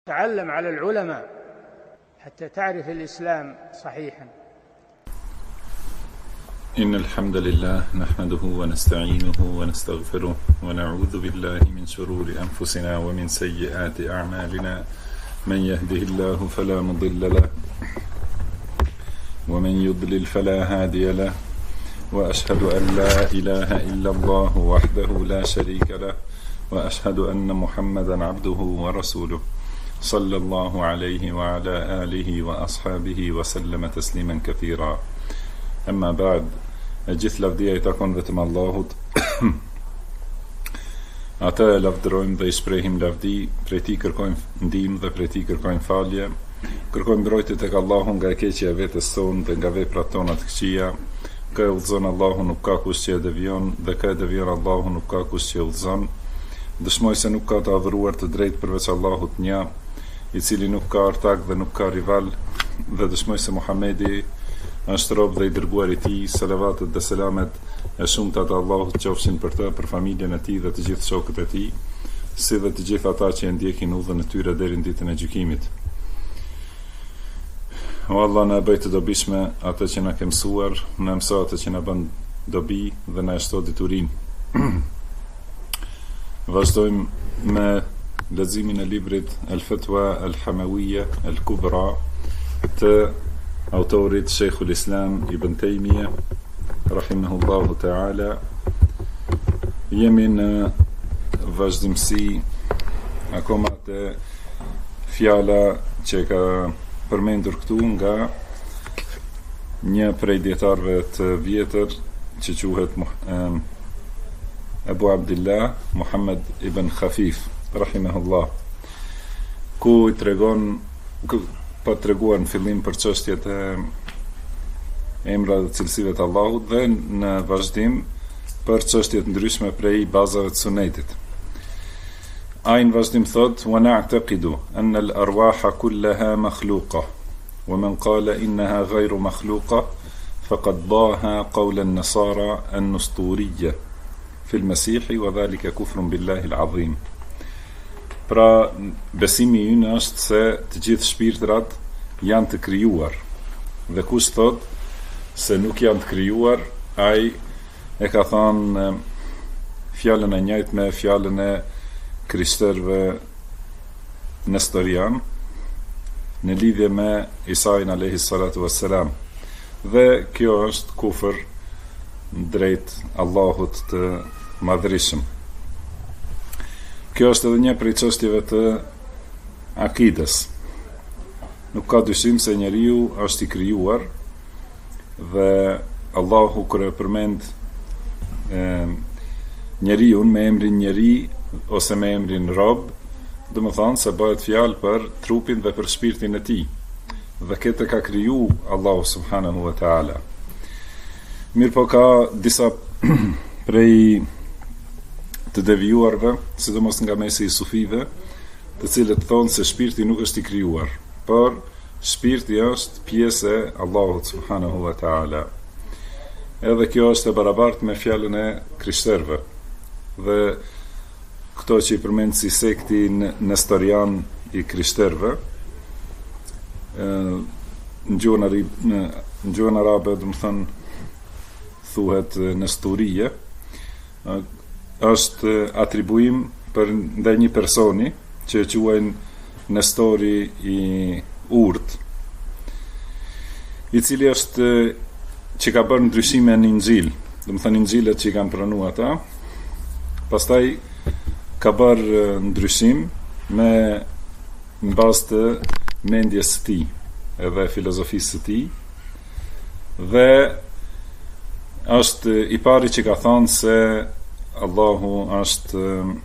تعلم على العلماء حتى تعرف الإسلام صحيحا. إن الحمد لله نحمده ونستعينه ونستغفره ونعوذ بالله من شرور أنفسنا ومن سيئات أعمالنا من يهده الله فلا مضل له ومن يضلل فلا هادي له وأشهد أن لا إله إلا الله وحده لا شريك له وأشهد أن محمدا عبده ورسوله صلى الله عليه وعلى آله وأصحابه وسلم تسليما كثيرا. أما بعد, gjithë lavdia I takon vetëm Allahut. Ata e lavdërojmë dhe I shprehim lavdi, prej Tij kërkojmë ndihmë dhe prej Tij kërkojmë falje. Kërkojmë mbrojtje tek Allahu nga e keqja e vetes tonë dhe nga veprat tona të këqija. Kë e udhëzon Allahu nuk ka kush që e devion, dhe kë e devion Allahu nuk ka kush që e udhëzon. Dëshmoj se nuk ka të adhuruar të drejtë përveç Allahut një, I cili nuk ka ortak dhe nuk ka rival, dhe dëshmoj se Muhamedi është rob dhe I dërguar I Tij. Salavatet dhe selamet e shumta të Allahut qofshin për të, për familjen e Tij dhe të gjithë shokët e Tij, si dhe të gjithë ata që e ndjekin udhën e tyre deri në ditën e gjykimit. O Allah, na bëj të dobishme atë që na ke mësuar, na mëso atë që na bën dobi dhe na shto diturinë. Vazhdojmë me leximin e librit Al-Fatwa Al-Hamawiyya Al-Kubra të autorit Sheikhul Islam Ibn Taymiyah rahimahullahu ta'ala. Jemi në vazhdimsi akoma të fjala që ka përmendur këtu nga një prej dietarëve të vjetër që quhet Abu Abdullah Muhammad ibn Khafif rahimahullah, ku I tregon, pa treguar në fillim për çështjet e emrave dhe cilësive të Allahut dhe në vazhdim për çështje të ndryshme prej bazave të sunetit. Ai në vazhdim thot: "Wa na'taqidu anna al-arwaha kullaha makhluqa, wa man qala innaha ghayru makhluqa faqad daha qawla an-nasara an-nusturiyya fi al-masih wa dhalika kufrun billahi al-azim." Pra, besimi ynë është se të gjithë shpirtrat janë të krijuar, dhe kush thot se nuk janë të krijuar, ai e ka thënë fjalën e njëjtë me fjalën e krishterëve nestorian në lidhje me Isain alayhi salatu wassalam, dhe kjo është kufër drejt Allahut të madhërisëm. Kjo është edhe një prej çështjeve të akides. Nuk ka dyshim se njeriu është I krijuar, dhe Allahu kur e përmend njeriu me emrin njeri ose me emrin rob, do të thonë se bëhet fjalë për trupin dhe për shpirtin e tij, dhe këtë ka kriju Allahu subhanahu wa taala. Mirë po ka disa prej të devijuarve, sidomos nga mesi I sufive, të cilët thonë se shpirti nuk është I krijuar, por shpirti është pjesë e Allahut subhanahu wa taala. Edhe kjo është e barabartë me fjalën e krishterëve, dhe këto që I përmend si sekti nestorian I krishterëve, në gjuhën arabe do të thonë thuhet nesturie, është atribuim për ndaj një personi që e quajnë nestori I urt, I cili është që ka bërë ndryshime në Injil, do të thënë Injilet që I kanë pranuar ata, pastaj ka bërë ndryshim në bazë të mendjes së tij edhe filozofisë së tij, dhe është I pari që ka thënë se Allahu është,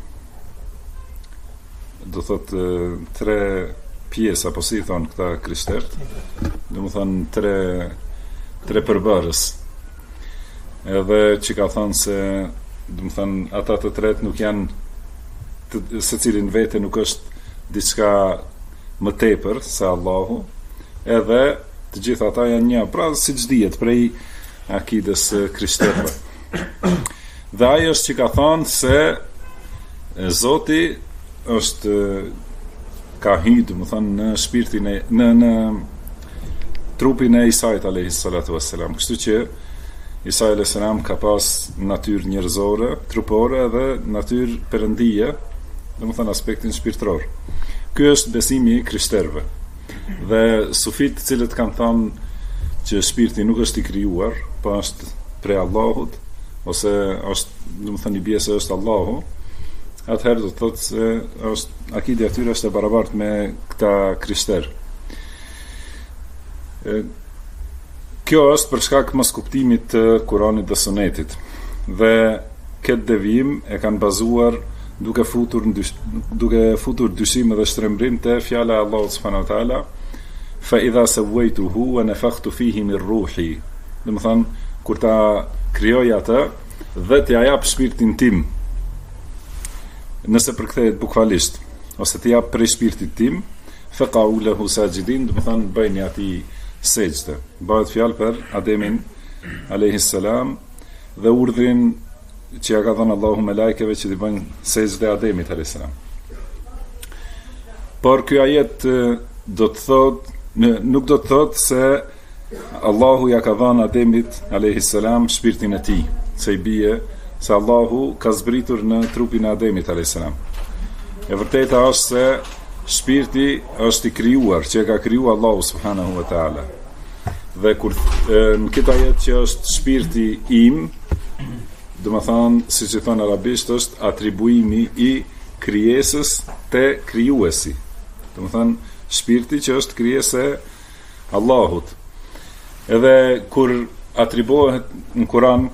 do thotë, tre pjesë, apo si thonë këta krishterët, do të thonë tre përbërës, edhe që ka thënë se, do të thonë, ata të tretë nuk janë, secilin vete nuk është diçka më tepër se Allahu, edhe të gjithë ata janë një, pra siç dihet prej akides krishterëve. Dhe ai është që ka thënë se Zoti është ka hyrë, domethënë në shpirtin e në trupin e Isait alayhis salatu wassalam. Kështu që Isa alayhis salam ka pas natyrë njerëzore, trupore dhe natyrë perëndie, domethënë aspektin shpirtëror. Ky është besimi i krishterëve. Dhe sufit të cilët kanë thënë që shpirti nuk është i krijuar, po është prej Allahut, ose është, domethënë i bie se është Allahu, atëherë do të thotë se është akide e tyre është e barabartë me këta krishterë. Kjo është për shkak mos kuptimit të Kuranit dhe Sunetit. Dhe këtë devijim e kanë bazuar duke futur dyshim dhe shtrembrim te fjala e Allahut subhanahu wa taala, fa idha sawaytuhu wa nafakhtu fihi min ruhi. Domethënë kur ta krijoj atë dhe t'ia jap shpirtin tim, nëse përkthehet bukfalisht, ose t'i jap prej shpirtit tim, faqa'u lahu sajidin, domethënë bëjni atij sejdë. Bëhet fjalë për Ademin alayhis salam dhe urdhrin që ja ka dhënë Allahu me lajkeve që t'i bëjnë sejdë Ademit alayhis salam. Por ky ajet do të thotë, nuk do të thotë se Allahu ja ka dhënë Ademit alayhis salam shpirtin e tij, se i bie se Allahu ka zbritur në trupin e Ademit alayhis salam. E vërteta është se shpirti është i krijuar, që e ka krijuar Allahu subhanahu wa taala. Dhe kur në këtë ajet që është shpirti im, domethënë siç e thon arabisht, është atribuimi i krijesës te krijuesi. Domethënë shpirti që është krijesë e Allahut. Edhe kur atribuohet në Kur'an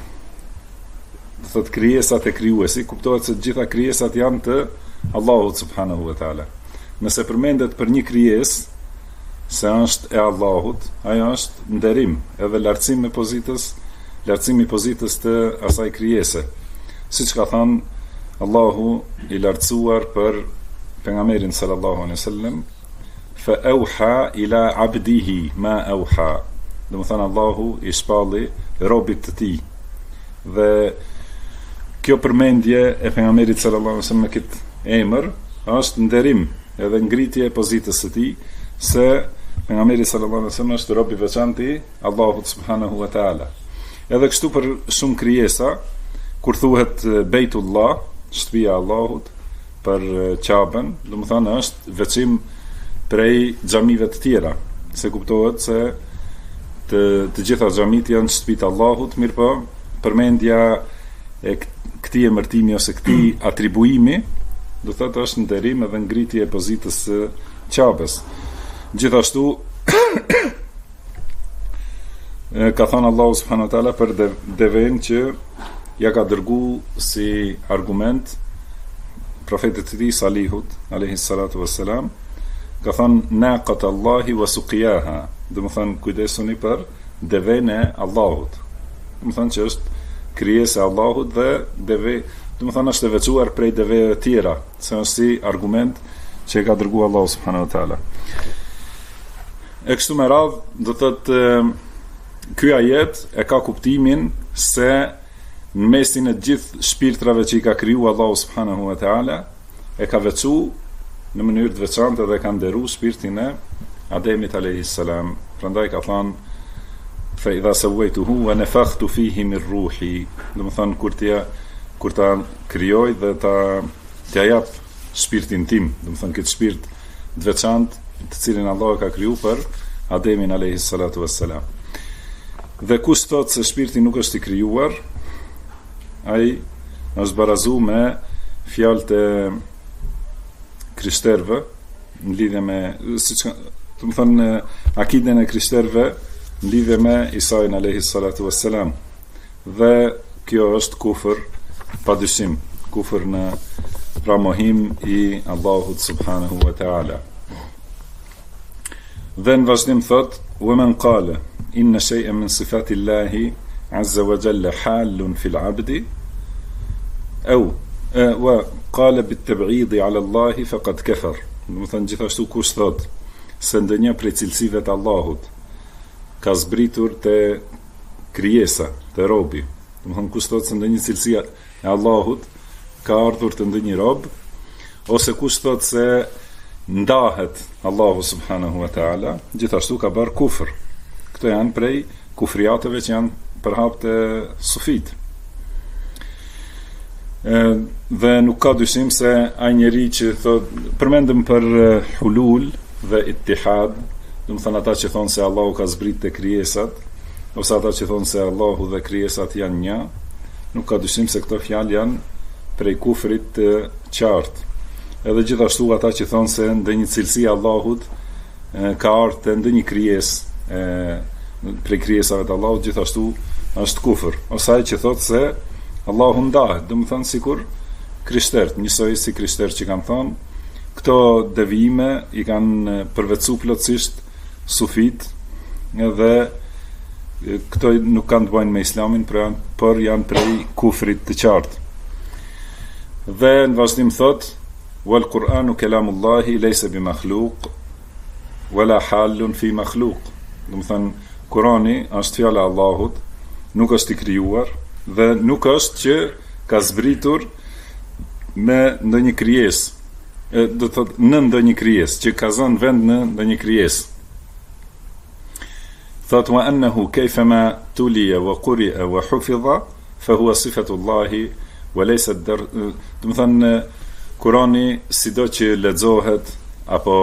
thot krijesat e krijuesi, kuptohet se të gjitha krijesat janë të Allahut subhanahu wa taala. Nëse përmendet për një krijesë se është e Allahut, ajo është nderim, edhe lartësimi i pozitës të asaj krijese. Siç ka thënë Allahu i lartësuar për pejgamberin sallallahu alaihi wasallam, fa auha ila abdihi ma auha. Domethënë Allahu i shpalli robit të tij. Dhe kjo përmendje e pejgamberit sallallahu alaihi wasallam me këtë emër është nderim edhe ngritje e pozitës së tij, se pejgamberi sallallahu alaihi wasallam është rob i veçantë i Allahut subhanahu wa taala. Edhe kështu për shumë krijesa, kur thuhet Beitullah, shtëpia e Allahut, për Ka'ben, domethënë është veçim prej xhamive të tjera, se kuptohet se të gjitha xhamit janë shtëpitë e Allahut, mirëpo përmendja e këtij emërtimi ose këtij atribuimi do thotë është nderim edhe ngritje e pozitës së Ka'bes. Gjithashtu ka thënë Allahu subhanahu wa taala për devën që ja ka dërgu si argument profetit të tij Salihut alayhis salatu wassalam, ka thënë naqat Allahi wa suqiyaha, domethënë kujdesuni për devën e Allahut. Domethënë që është krijesë e Allahut dhe deve, domethënë është e veçuar prej deveve të tjera, se është si argument që e ka dërguar Allahu subhanahu wa taala. E kështu me radhë, do thotë ky ajet e ka kuptimin se në mesin e gjithë shpirtrave që i ka krijuar Allahu subhanahu wa taala, e ka veçu në mënyrë të veçantë dhe ka nderuar shpirtin e Ademit alayhis salam. Prandaj ka thënë fa idha sawaytuhu wa nafakhtu fihi min ruhi, domethënë kur ta krijoj dhe t'ia jap shpirtin tim, domethënë këtë shpirt të veçantë të cilin Allah ka kriju për Ademin alayhis salatu wassalam. Dhe kush thot se shpirti nuk është i krijuar, ai është barazu me fjalët e krishterëve në lidhje me, siç domethënë akiden e krishterëve në lidhje me Isain alayhis salatu wassalam. Dhe kjo është kufër padyshim, kufër në pramohim i Allahut subhanahu wa taala. Dhe në vazhdim thot, وَمَنْ قَالَ إِنَّ شَيْءًا مِنْ صِفَاتِ اللَّهِ عَزَّ وَجَلَّ حَالٌ فِي الْعَبْدِ أو وقال بالتبعيض على الله فقد كفر. Domethënë gjithashtu kush thot se ndonjë prej cilësive të Allahut ka zbritur te krijesa, te robi. Domethënë kush thot se ndonjë cilësi e Allahut ka ardhur te ndonjë rob, ose kush thot se ndahet Allahu subhanahu wa ta'ala, gjithashtu ka bërë kufër. Këto janë prej kufriateve që janë përhap të sufit. Dhe nuk ka dyshim se ai njeri që thot, përmendëm për hulul dhe ittihad, do të thënë ata që thonë se Allahu ka zbrit të krijesat, ose ata që thonë se Allahu dhe krijesat janë një, nuk ka dyshim se këto fjalë janë prej kufrit të qartë. Edhe gjithashtu ata që thonë se ndonjë cilësi Allahut ka ardhur te ndonjë krijesë prej krijesave të Allahut, gjithashtu është kufër. Ose ai që thotë se Allahu ndahet, do të thonë sikur krishterët, njësoj si krishterët që kanë thonë, këto devijime i kanë përvetësuar plotësisht sufit, edhe këto nuk kanë të bëjnë me islamin, por janë prej kufrit të qartë. Dhe në vazhdim thot, wal Qur'anu kalamullahi laysa bi makhluq wala halun fi makhluq. Do të thënë Kurani është fjala e Allahut, nuk është i krijuar dhe nuk është që ka zbritur me ndonjë krijesë. Do të thotë në ndonjë krijesë, që ka zënë vend në ndonjë krijesë. Thot wa annahu kayfama tuliya wa quri'a wa hufidha fa huwa sifatu Allahi wa laysa ad-dar. Do të thënë Kurani sido që lexohet apo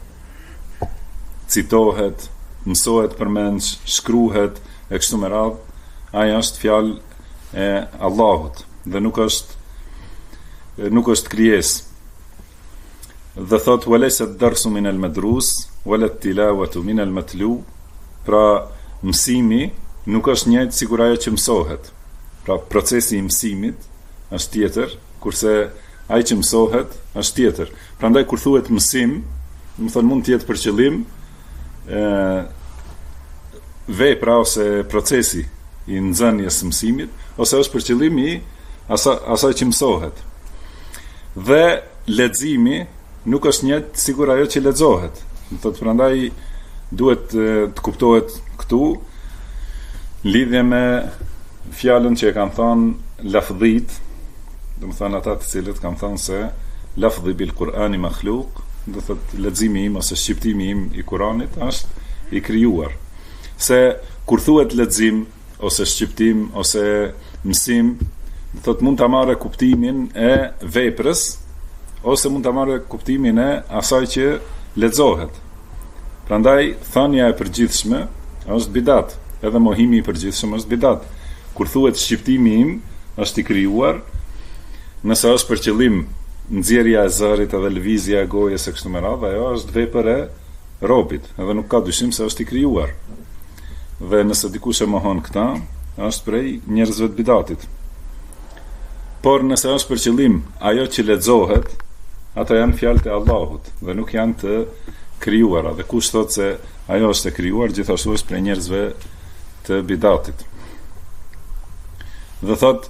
citohet, mësohet përmend, shkruhet e kështu me radhë, ai është fjalë e Allahut dhe nuk është krijesë. Dhe thot walaysa ad-darsu min al-madrus wala at-tilawatu min al-matlu. Pra mësimi nuk është njëjtë sikur ajo që mësohet. Pra procesi i mësimit është tjetër, kurse ai që mësohet është tjetër. Prandaj kur thuhet mësim, do të thonë mund të jetë për qëllim vepra ose procesi i nxënjes së mësimit, ose është për qëllim i asaj që mësohet. Dhe leximi nuk është njëjtë sikur ajo që lexohet. Do thotë prandaj duhet të kuptohet këtu lidhje me fjalën që e kanë thënë lafdhit, do të thonë ata të cilët kanë thënë se lafdhi bil Qur'ani makhluq, do të thotë leximi im ose shqiptimi im i Kuranit është i krijuar. Se kur thuhet lexim ose shqiptim ose mësim, do të thotë mund ta marrë kuptimin e veprës ose mund ta marrë kuptimin e asaj që lexohet. Prandaj thënia e përgjithshme është bidat, edhe mohimi i përgjithshëm është bidat. Kur thuhet shqiptimi im është i krijuar, nëse është për qëllim nxjerrja e zërit edhe lëvizja e gojës e kështu me radhë, ajo është vepër e robit, edhe nuk ka dyshim se është i krijuar. Dhe nëse dikush e mohon këtë, është prej njerëzve të bidatit. Por nëse është për qëllim ajo që lexohet, ato janë fjalët e Allahut dhe nuk janë të krijuara. Dhe kush thotë se ajo është e krijuar, gjithashtu është prej njerëzve të bidatit. Dhe thotë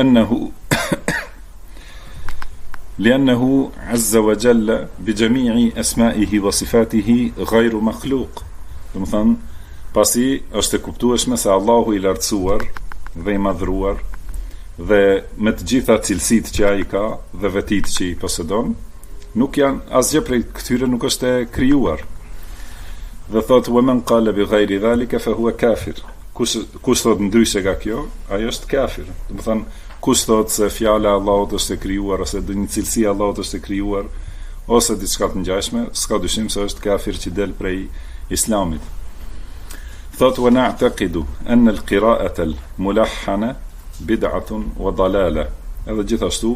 li'annahu azza wa jalla bi jami'i asma'ihi wa sifatihi ghayru makhluq. Do të thonë, pasi është e kuptueshme se Allahu i lartësuar dhe i madhruar dhe me të gjitha cilësitë që ai ka dhe vetitë që i posedon, nuk janë asgjë prej këtyre nuk është e krijuar. Dhe thotë wa man qala bi ghayri dhalika fa huwa kafir. Kush thot ndryshe nga kjo, ai është kafir. Do të thonë, kush thot se fjala e Allahut është e krijuar ose një cilësi e Allahut është e krijuar ose diçka të ngjashme, s'ka dyshim se është kafir që del prej islamit. Thot wa na'taqidu anna al-qira'ata al-mulahhana bid'atun wa dalala. Edhe gjithashtu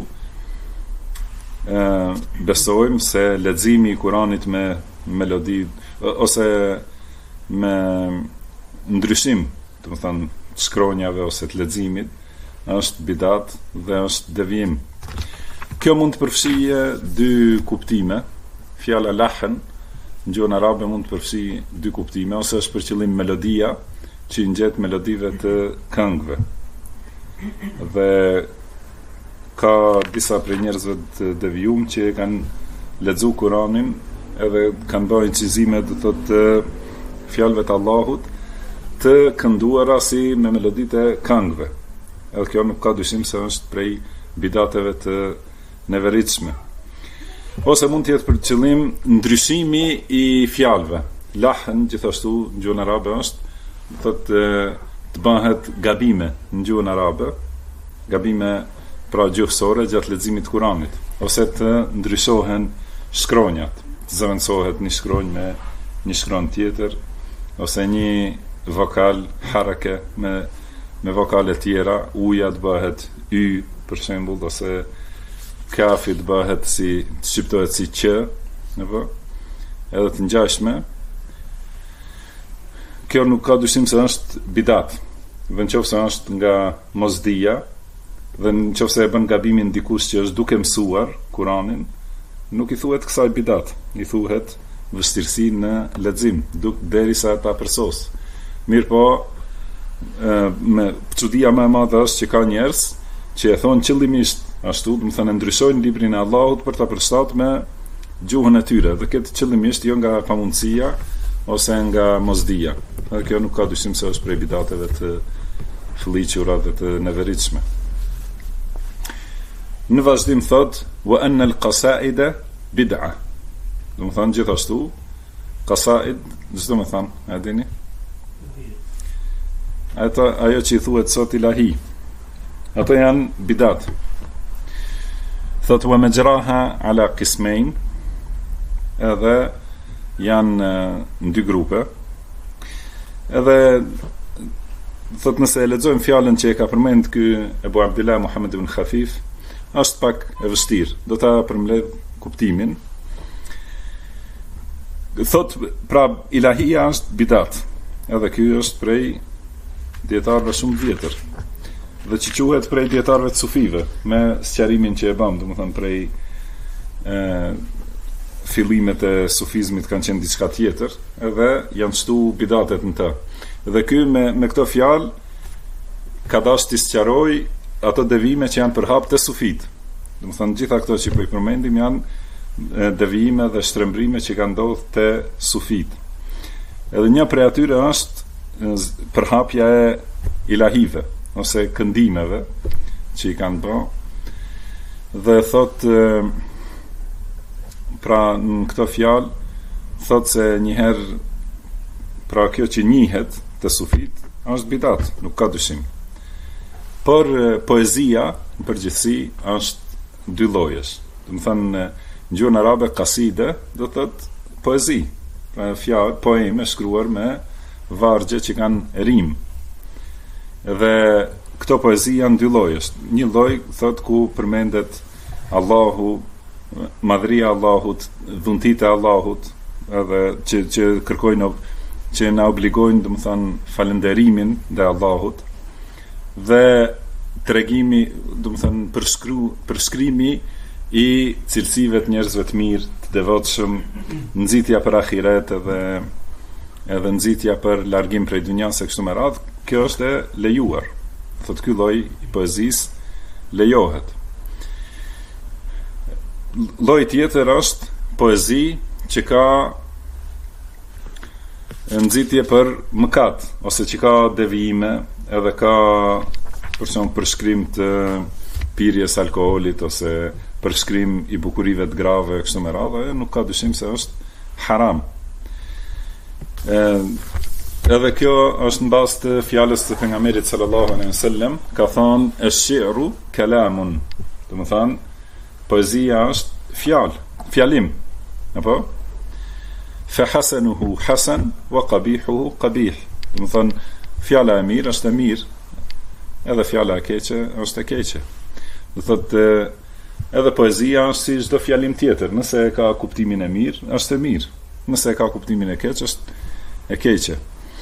besojmë se leximi i Kuranit me melodi ose me ndryshim, do të thonë shkronjave ose të leximit, është bidat dhe është devijim. Kjo mund të përfshijë dy kuptime. Fjala lahn në gjuhën arabe mund të përfshijë dy kuptime, ose është për qëllim melodia që i ngjet melodive të këngëve. Dhe ka disa prej njerëzve të devijum që kanë lexuar Kuranin edhe kanë bërë incizime do thotë fjalëve të Allahut të kënduara si me meloditë e këngëve. Edhe kjo nuk ka dyshim se është prej bidateve të neveritshme. ose mund të jetë për qëllim ndryshimi i fjalëve. Lahn gjithashtu në gjuhën arabe është thotë të bëhet gabime në gjuhën arabe, gabime pra gjuhësore gjatë leximit të Kuranit, ose të ndryshohen shkronjat, të zëvendësohet një shkronjë me një shkronjë tjetër, ose një vokal harake me vokale tjera, uja të bëhet y për shembull, ose kafi të bëhet të shqiptohet si q, apo edhe të ngjashme. Kjo nuk ka dyshim se është bidat, dhe nëse është nga mosdia, dhe nëse e bën gabimin dikush që është duke mësuar Kuranin, nuk i thuhet kësaj bidat, i thuhet vështirësi në lexim, derisa ta përsos. Mirë po, me çudia më e madhe është që ka njerëz që e thonë qëllimisht ashtu, do të thënë ndryshojnë librin e Allahut për ta përshtatur me gjuhën e tyre, dhe këtë qëllimisht jo nga pamundësia ose nga mosdia. Dhe kjo nuk ka dyshim se është prej bidateve të fëlliqura dhe të neveritshme. Në vazhdim thot wa anna al-qasaida bid'a. Do të thënë gjithashtu qasaid, çdo më thënë, e dini? Ajo që i thuhet sot ilahi, ato janë bidat. Thot wa majraha ala qismain, edhe janë në dy grupe. Edhe thot nëse e lexojmë fjalën që e ka përmend ky Ebu Abdillah Muhammad ibn Khafif, është pak e vështirë. Do ta përmbledh kuptimin. Thot pra ilahia është bidat. Edhe ky është prej dietarëve shumë të vjetër. Dhe që quhet prej dietarëve të sufive, me sqarimin që e bëm, domethënë prej fillimet e sufizmit kanë qenë diçka tjetër, edhe janë shtu bidatet në të. Dhe ky me këto fjalë ka dashur të sqaroj ato devijime që janë përhap të sufit. Domethënë gjitha këto që po i përmendim janë devijime dhe shtrembrime që kanë ndodhur te sufit. Edhe një prej atyre është përhapja e ilahive ose këndimeve që i kanë bërë. Dhe thotë pra në këto fjalë thot se njëherë pra kjo që njihet të sufit është bidat, nuk ka dyshim. Por poezia në përgjithësi është dy llojesh. Do të thënë në gjuhën arabe kaside do të thotë poezi, pra fjalë poeme shkruar me vargje që kanë rim. Dhe këto poezi janë dy llojesh. Një lloj thot ku përmendet Allahu, madhëria e Allahut, dhuntitë e Allahut, edhe që kërkojnë, që na obligojnë, domethënë falënderimin ndaj Allahut, dhe tregimi, domethënë përshkrimi i cilësive të njerëzve të mirë, të devotshëm, nxitja për ahiret edhe nxitja për largim prej dunjas e kështu me radhë. Kjo është e lejuar. Thotë ky lloj i poezisë lejohet. Lloj tjetër është poezi që ka nxitje për mëkat, ose që ka devijime, edhe ka për shembull përshkrim të pirjes alkoolit ose përshkrim i bukurive të grave kështu me radhë, nuk ka dyshim se është haram. Edhe kjo është në bazë të fjalës të pejgamberit sallallahu alaihi wasallam, ka thonë esh-shi'ru kalamun. Do të thonë poezia është fjalim, apo? Fa hasanuhu hasan wa qabihuhu qabih. Do të thonë fjala e mirë është e mirë, edhe fjala e keqe është e keqe. Do thotë edhe poezia është si çdo fjalim tjetër, nëse e ka kuptimin e mirë, është e mirë. Nëse e ka kuptimin e keq, është e keqe.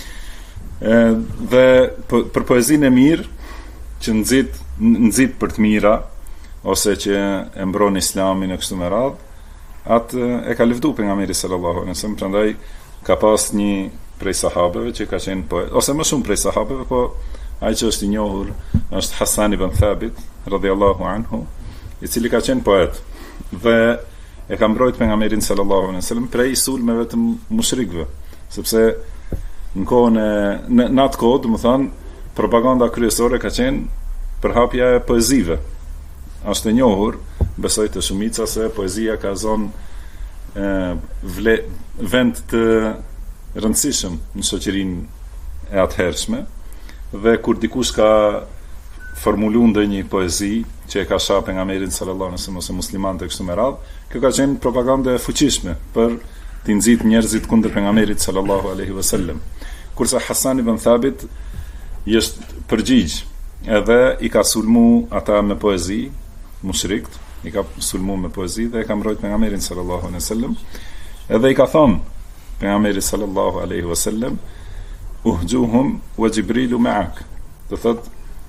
Dhe për poezinë e mirë që nxit për të mira, ose që e mbron islamin e kështu me radhë, atë e ka lëvdu pejgamberi sallallahu alaihi wasallam. Prandaj ka pas një prej sahabeve që ka qenë poet, ose më shumë prej sahabeve, po ai që është i njohur është Hasan ibn Thabit radhiyallahu anhu, i cili ka qenë poet dhe e ka mbrojt pejgamberin sallallahu alaihi wasallam prej sulmeve të mushrikëve, sepse në kohën në atë kohë, domethënë propaganda kryesore ka qenë përhapja e poezive. është e njohur, besoj të shumica, se poezia ka zonë vend të rëndësishëm në shoqërinë e atëhershme, dhe kur dikush ka formulu ndonjë poezi që e ka shah pejgamberin sallallahu alaihi wasallam ose muslimanët e kështu me radhë, kjo ka qenë propagandë e fuqishme për të nxit njerëzit kundër pejgamberit sallallahu alaihi wasallam. Kurse Hasan ibn Thabit është përgjigj, edhe i ka sulmu ata me poezi, mushrikt, i ka sulmu me poezi dhe e ka mbrojt pejgamberin sallallahu alaihi wasallam, edhe i ka thonë pejgamberit sallallahu alaihi wasallam, uhjuhum wa Jibrilu ma'ak. Do thot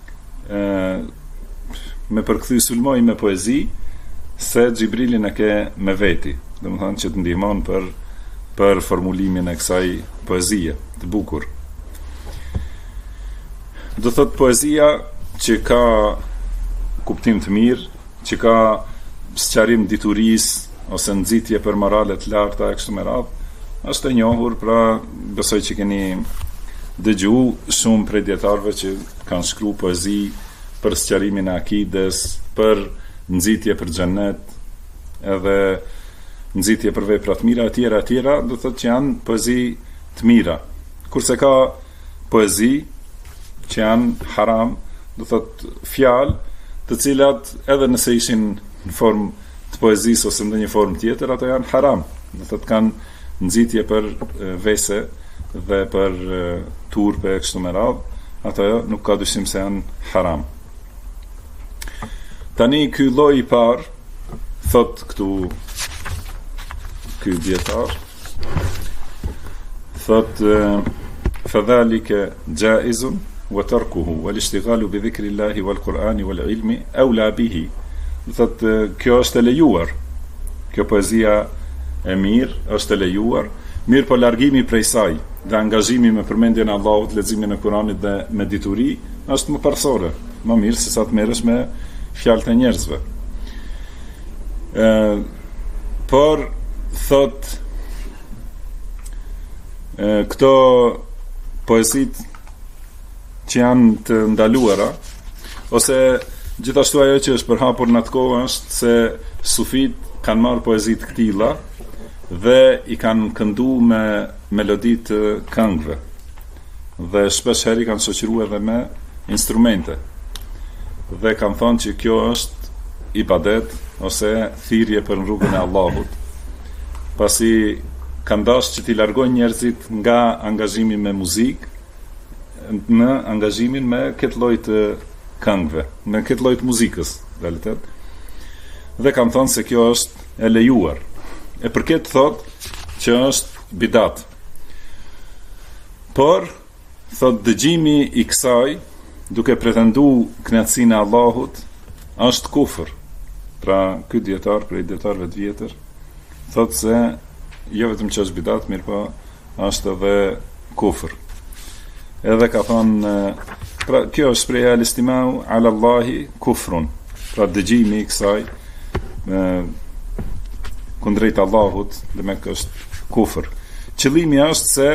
me përkthy sulmoj me poezi se Xhibrilin e ke me veti, domethënë që të ndihmon për formulimin e kësaj poezie të bukur. Do thot poezia që ka kuptim të mirë, që ka sqarim diturisë ose nxitje për morale të larta e kështu me radhë, është e njohur, pra besoj që keni dëgju shumë prej dietarëve që kanë shkruar poezi për sqarimin e akides, për nxitje për xhenet, edhe nxitje për vepra të mira, etj., do thotë që janë poezi të mira. Kurse ka poezi që janë haram, do thotë fjalë të cilat edhe nëse ishin në formë të poezisë ose në një formë tjetër, ato janë haram. Do thotë kanë nxitje për vese dhe për turpe e kështu me radhë, ato nuk ka dyshim se janë haram. Tani ky lloj i parë, thot këtu ky dietar, thot fadhalika jaizun wa tarkuhu wal ishtighalu bi dhikrillahi wal qur'ani wal ilmi awla bihi. Thot kjo është e lejuar, kjo poezia e mirë është e lejuar, mirë po largimi prej saj dhe angazhimi me përmendjen e Allahut, leximin e Kuranit dhe me dituri është më parsorë, më mirë se sa të merresh me fjalët e njerëzve. Por thot këto poezit që janë të ndaluara, ose gjithashtu ajo që është përhapur në atë kohë është se sufit kanë marrë poezit këtilla dhe i kanë këndu me melodi të këngëve, dhe shpesh herë i kanë shoqëruar edhe me instrumente, dhe kanë thonë që kjo është ibadet ose thirrje për rrugën e Allahut, pasi kanë dashur që t'i largojnë njerëzit nga angazhimi me muzikë në angazhimin me këtë lloj të këngëve, me këtë lloj të muzikës, realitet. Dhe kanë thonë se kjo është e lejuar. E përket thot që është bidat. Por thot dëgjimi i kësaj, duke pretendu kënaqësinë e Allahut, është kufër. Pra ky dietar prej dietarëve të vjetër thot se jo vetëm që është bidat, mirë po është edhe kufër. Edhe ka thonë, pra kjo është prej al-istimau ala Allahi kufrun. Pra dëgjimi i kësaj kundrejt Allahut, dhe me kështë kufër. Qëllimi është se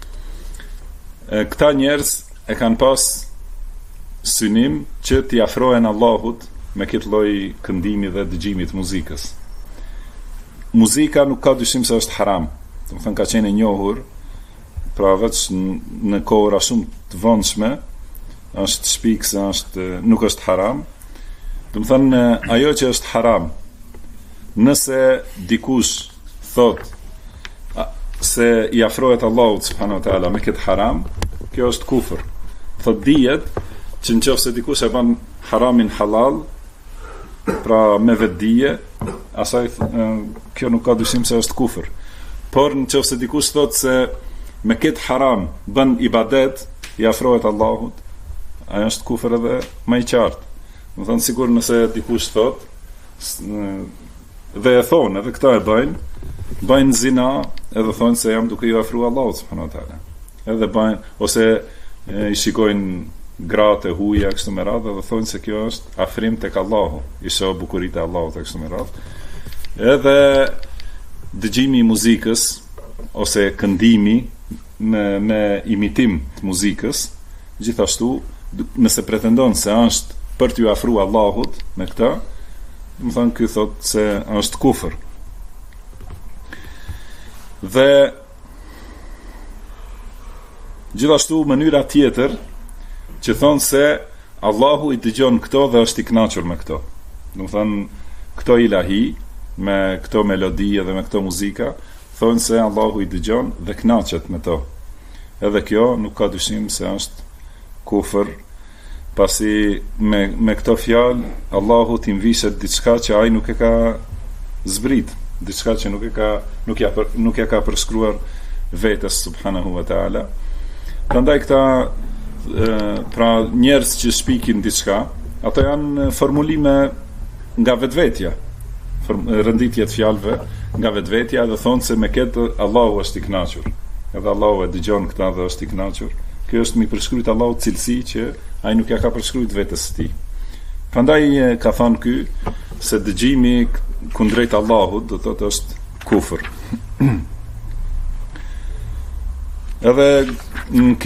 këta njerëz e kanë pas synim që t'i afrohen Allahut me këtë lloj këndimi dhe dëgjimi të muzikës. Muzika nuk ka dyshim se është haram. Do të thënë ka qenë e njohur, pra veç në kohëra shumë të vonshme, është shpik se nuk është haram. Do të thënë ajo që është haram, nëse dikush thot se i afrohet Allahut subhanahu wa taala me këtë haram, kjo është kufër. Thot dihet që nëse dikush e bën haramin halal, pra me vetdije, asaj kjo nuk ka dyshim se është kufër. Por nëse dikush thot se me këtë haram bën ibadet, i afrohet Allahut, ajo është kufër edhe më i qartë. Do të thënë sigur nëse dikush thot dhe e thonë, edhe këta e bëjnë zina, edhe thonë se jam duke ju afruar Allahut subhanahu wa taala. Edhe bëjnë, ose i shikojnë gratë e huaja kështu me radhë, dhe thonë se kjo është afrim tek Allahu, i shoh bukuritë e Allahut kështu me radhë. Edhe dëgjimi i muzikës ose këndimi me imitim të muzikës, gjithashtu nëse pretendon se është për t'ju afruar Allahut me këtë, më thënë ky thot se është kufër. Dhe gjithashtu mënyra tjetër që thonë se Allahu i dëgjon këto dhe është i kënaqur me këto. Do të thënë këto ilahi me këto melodi dhe me këto muzika, thonë se Allahu i dëgjon dhe kënaqet me to. Edhe kjo nuk ka dyshim se është kufër, pasi me këto fjalë Allahu t'i mvishet diçka që ai nuk e ka zbrit, diçka që nuk ja ka përshkruar vetes subhanahu wa taala. Prandaj këta pra njerëz që shpikin diçka, ato janë formulime nga vetvetja, rënditje të fjalëve nga vetvetja, dhe thonë se me këtë Allahu është i kënaqur. Edhe Allahu e dëgjon këta dhe është i kënaqur. Kjo është mi përshkruajt Allahu cilësi që ai nuk ja ka përshkruajt vetes së tij. Prandaj ka thënë ky se dëgjimi kundrejt Allahut do thotë është kufër. Edhe në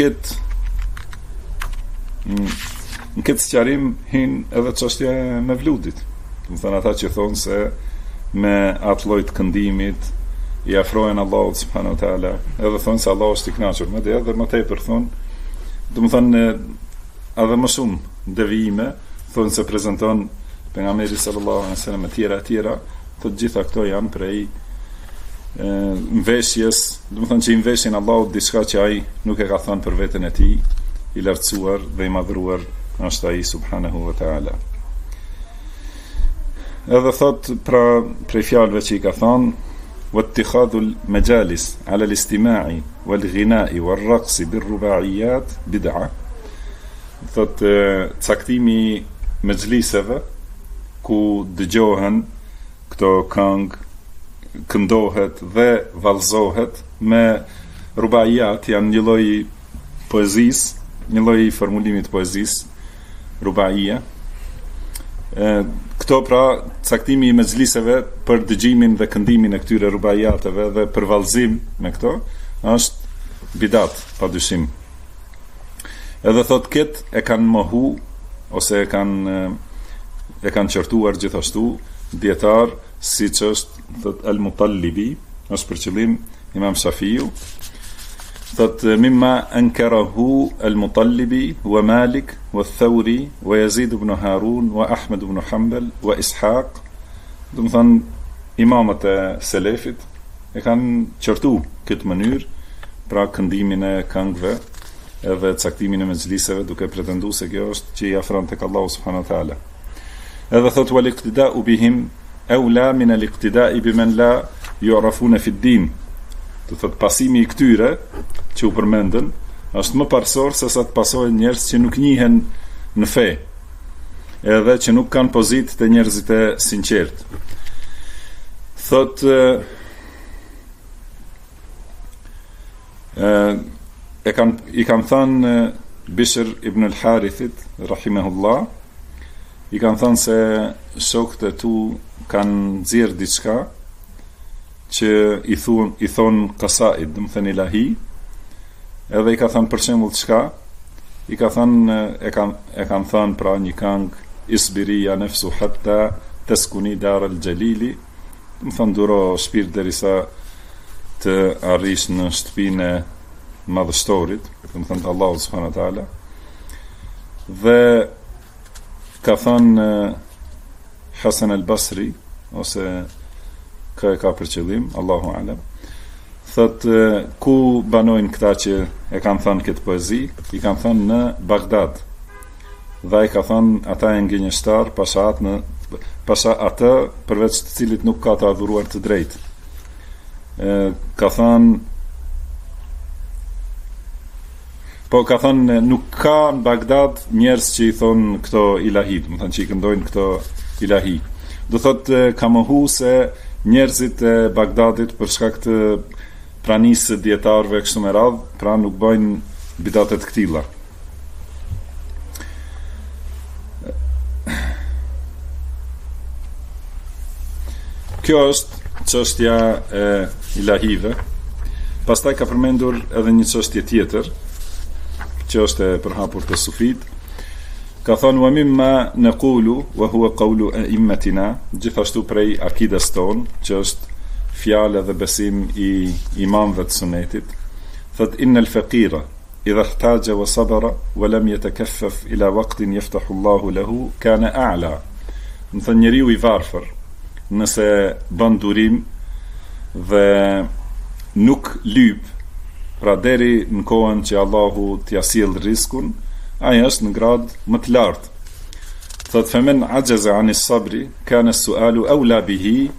këtë sqarim hin edhe çështja e mevludit. Do të thënë ata që thonë se me atë lloj të këndimit i afrohen Allahut subhanahu wa taala, edhe thonë se Allahu është i kënaqur, madje edhe më tepër thonë, do të thënë edhe më shumë devijime, thonë se prezanton pejgamberi sallallahu alaihi wasallam e tjera, të gjitha këto janë prej mveshjes, do të thënë që i mveshin Allahut diçka që ai nuk e ka thënë për veten e tij, i lartësuar dhe i madhruar është ai subhanahu wa taala. Edhe thot pra prej fjalëve që i ka thënë واتخاذ المجالس على الاستماع والغناء والرقص بالرباعيات بدعة. Thot caktimi mexhliseve ku dëgjohen këto këndohet dhe vallëzohet me rubaiyat, janë një lloj poezisë, një lloj formulimi të poezisë, rubaia. Këto pra caktimi i mexhliseve për dëgjimin dhe këndimin e këtyre rubaiyateve dhe për vallëzim me këto është bidat, padyshim. Edhe thot këtë e kanë mohu ose e kanë qortuar gjithashtu dietar, siç është thot Al-Mutallibi, është për qëllim Imam Shafiu. Thot mimma ankarahu Al-Mutallibi wa Malik wa Thawri wa Yazid ibn Harun wa Ahmed ibn Hanbal wa Ishaq. Do të thënë imamat e selefit e kanë qortu këtë mënyrë, pra këndimin e këngëve edhe caktimin e mexhliseve, duke pretenduar se kjo është që i afron tek Allahu subhanahu wa taala. Edhe thot wal iqtida'u bihim awla min al iqtida'i biman la yu'rafuna fi ad-din. Do thot pasimi i këtyre që u përmendën është më parsor se sa të pasojnë njerëz që nuk njihen në fe, edhe që nuk kanë pozitë të njerëzit e sinqert. Thot i kanë thënë Bishr ibn al-Harithit rahimahullah, i kanë thënë se shokët e tu kanë nxjerr diçka që i thon qasaid, do të thënë ilahi, edhe i ka thënë për shembull çka, i ka thënë e kanë thënë pra një këngë isbiri ya nafsu hatta taskuni dar al-jalili, do të thënë duro shpirt derisa të arrish në shtëpinë e madhështorit, do të thënë Allahu subhanahu wa taala. Dhe ka thënë Hasan al-Basri, ose ka për qëllim, Allahu alem, thot ku banojnë këta që e kanë thënë këtë poezi, i kanë thënë në Bagdad. Dhe i ka thënë ata e ngjenjeshtar pasha atë përveç të cilit nuk ka të adhuruar të drejtë. Ka thënë nuk ka në Bagdad njerëz që i thonë këto ilahi, do të thënë që i këndojnë këto ilahi. Do thotë ka mohu se njerëzit e Bagdadit për shkak të pranisë së dietarëve kështu me radhë, pra nuk bëjnë bidate të këtilla. Kjo është çështja e ilahive. Pastaj ka përmendur edhe një çështje tjetër, që është e përhapur të sufit. ka thonë wa mimma naqulu wa huwa qawlu a'immatina, gjithashtu prej akides ton, që është fjalë dhe besim i imamëve të sunetit, thot innal faqira idha ihtaja wa sabara wa lam yatakaffaf ila waqtin yaftahu Allahu lahu kana a'la. Do thënë njeriu i varfër, nëse bën durim dhe nuk lyp, pra deri në kohën që Allahu t'ia sjell riskun, ai është në grad më të lartë. Thot femen ajaza ani sabri kana sualu awla bihi,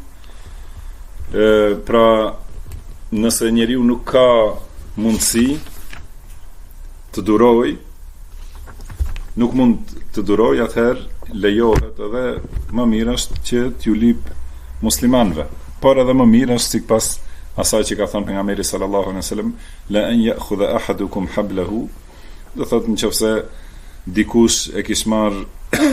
pra nëse njeriu nuk ka mundësi të duroj, nuk mund të duroj, atëherë lejohet edhe më mirë është që t'ju lyp muslimanëve, por edhe më mirë është sipas asaj që ka thënë pejgamberi sallallahu alaihi wasallam, la an ya'khudha ahadukum hablahu, do thotë nëse dikush e kish marr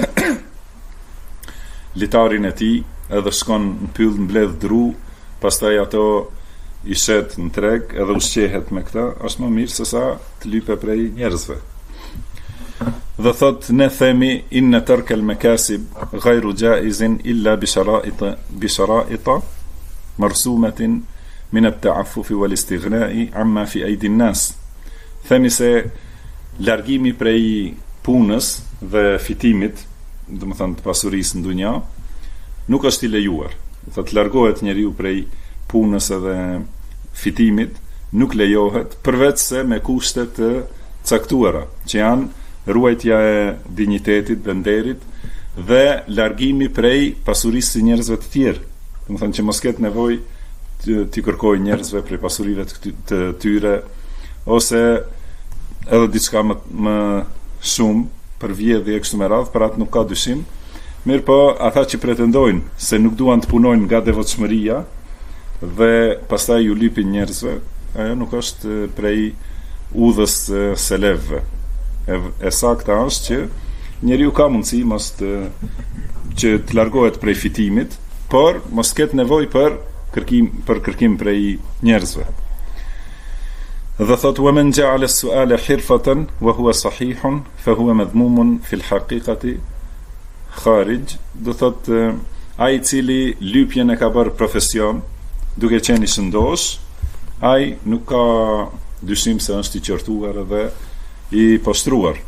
litarin e tij edhe shkon në pyll, mbledh dru, pastaj ato i shet në treg edhe ushqehet me këta, është më mirë se sa të lype prej njerëzve. Dhe thot ne themi inna tarka al-makasib ghayru jaizin illa bi shara'ita marsumatin min at-ta'affuf wal istighna'i amma fi aydi an-nas. Themi se largimi prej punës dhe fitimit, domethënë të pasurisë në dunja, nuk është i lejuar. Do të largohet njeriu prej punës edhe fitimit, nuk lejohet përveç se me kushte të caktuara, që janë ruajtja e dinjitetit, dhe nderit dhe largimi prej pasurisë së njerëzve të tjerë. Domethënë që mos ketë nevojë t'i kërkojë njerëzve prej pasurive të tyre, ose edhe diçka më shumë për vjedhje kështu me radhë, për atë nuk ka dyshim. Mirë po, ata që pretendojnë se nuk duan të punojnë nga devotshmëria dhe pastaj ju lypin njerëzve, ajo nuk është prej udhës selevëve. E sakta është që njeriu ka mundësi që të largohet prej fitimit, por mos ketë nevojë për kërkim prej njerëzve. Dhe thot wa man ja'ala as-su'ala hirfatan wa huwa sahihun fa huwa madhmumun fi al-haqiqati kharij. Do thot ai i cili lypjen e ka bërë profesion duke qenë i shëndosh, ai nuk ka dyshim se është i qortuar edhe i poshtruar.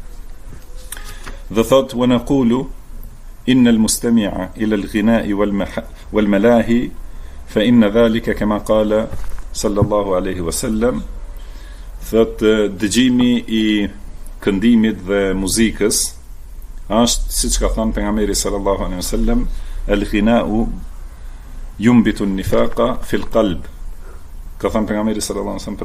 Dhe thot wa naqulu inna al-mustami'a ila al-ghina'i wal malahi fa inna dhalika kama qala sallallahu alaihi wasallam. Thot dëgjimi i këndimit dhe muzikës është siç ka thënë pejgamberi sallallahu alaihi wasallam, al-ghina'u yumbitu an-nifaqa fi al-qalb. Ka thënë pejgamberi sallallahu alaihi wasallam,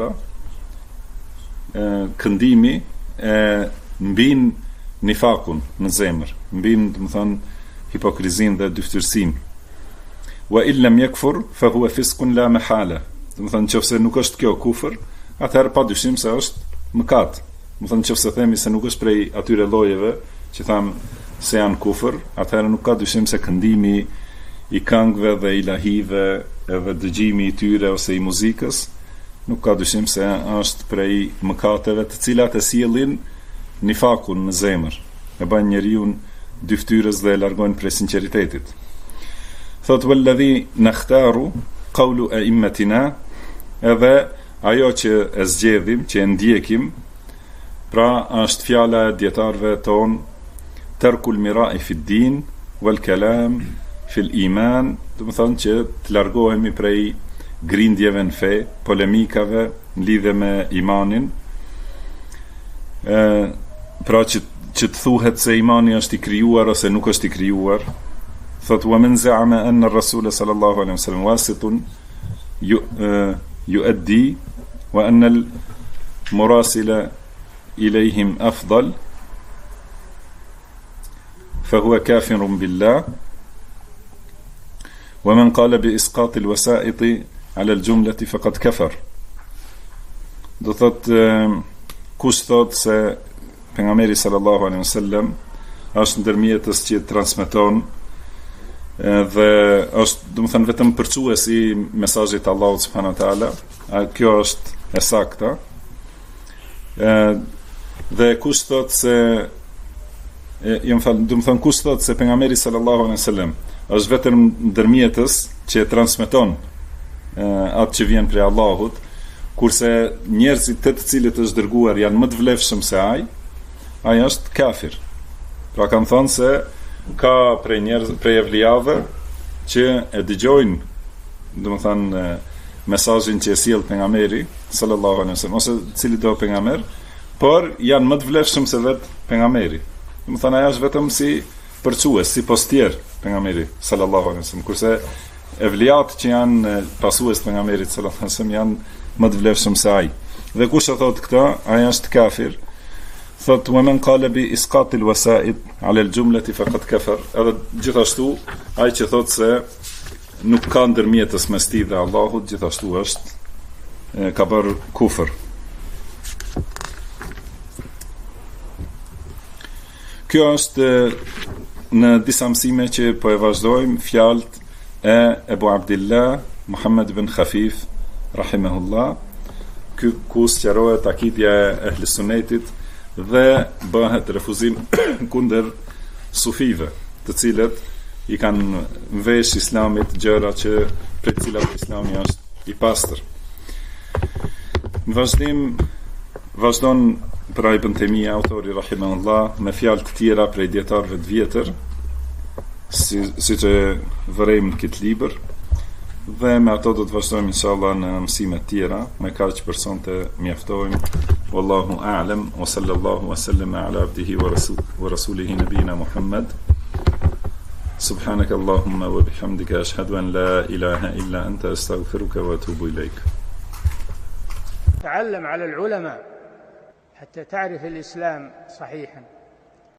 pra këndimi mbin nifakun në zemër, mbin, domethënë, hipokrizin dhe dyftërsin. Wa illam yakfur fa huwa fiskun la mahala. Domethënë nëse nuk është kjo kufër, atëherë pa dyshim se është mëkat. Domethënë nëse themi se nuk është prej atyre llojeve që tham se janë kufër, atëherë nuk ka dyshim se këndimi i këngëve dhe i lahive edhe dëgjimi i tyre ose i muzikës, nuk ka dyshim se është prej mëkateve të cilat e sjellin nifakun në zemër, e bën njeriu dyftyrës dhe e largojnë prej sinqeritetit. Thot walladhi nakhtaru qawlu a'immatina, edhe ajo që e zgjedhim, që e ndjekim, pra është fjala e dietarëve ton, tarkul mira'i fi din wal kalam fi al-iman, do të thonë që të largohemi prej grindjeve në fe, polemikave në lidhje me imanin, pra që të thuhet se imani është i krijuar ose nuk është i krijuar. Thot wa man za'ama anna ar-rasul sallallahu alaihi wasallam wasitun yu'addi wa anna al-murasila ilayhim afdal fa huwa kafirun billah. Wa man qala bi isqat al-wasa'it ala al-jumlati faqad kafar. Do thot kush thot se pejgamberi sallallahu alaihi wasallam është ndërmjetës që transmeton dhe është, do të thënë, vetëm përçuesi i mesazhit të Allahut subhanahu wa taala, kjo është e sakta. Dhe kush thot se do të thënë kush thotë se pejgamberi sallallahu alaihi wasallam është vetëm ndërmjetës që transmeton atë që vjen prej Allahut, kurse njerëzit të cilët është dërguar janë më të vlefshëm se ai është kafir. Pra kanë thënë se ka prej evlijave që e dëgjojnë, domethënë mesazhin që e sjell pejgamberi sallallahu alaihi wasallam ose cili do pejgamber, por janë më të vlefshëm se vetë pejgamberi. Domethënë ajo është vetëm si përçues, si postier pejgamberi sallallahu alaihi wasallam, kurse evlijat që janë pasues të pejgamberit sallallahu alaihi wasallam janë më të vlefshëm se ai. Dhe kush e thot këtë, ai është kafir. Thot wa man qala bi isqat al wasa'id ala al jumlati faqad kafar. Edhe gjithashtu ai që thot se nuk ka ndërmjetës mes tij dhe Allahut, gjithashtu është ka bërë kufër. Kjo është në disa mësime që po e vazhdojmë fjalët e Ebu Abdillah Muhammad ibn Khafif rahimahullah, ku sqarohet akidja e Ehli Sunnetit dhe bëhet refuzim kundër sufive, të cilët i kanë vesh islamit gjëra që për cilat islami është i pastër. Në vazhdim vazhdon pra Ibn Taymija, autori rahimahullah, me fjalë të tjera prej dietarëve të vjetër, siç e vërejmë në këtë libër, dhe me ato do të vazhdojmë inshallah në mësime të tjera, me kaq për sonte mjaftojmë. Wallahu a'lam wa sallallahu wa sallama ala abdihi wa rasulihi nabina Muhammad. سبحانك اللهم وبحمدك أشهد أن لا إله إلا أنت أستغفرك وأتوب إليك. تعلم على العلماء حتى تعرف الإسلام صحيحا.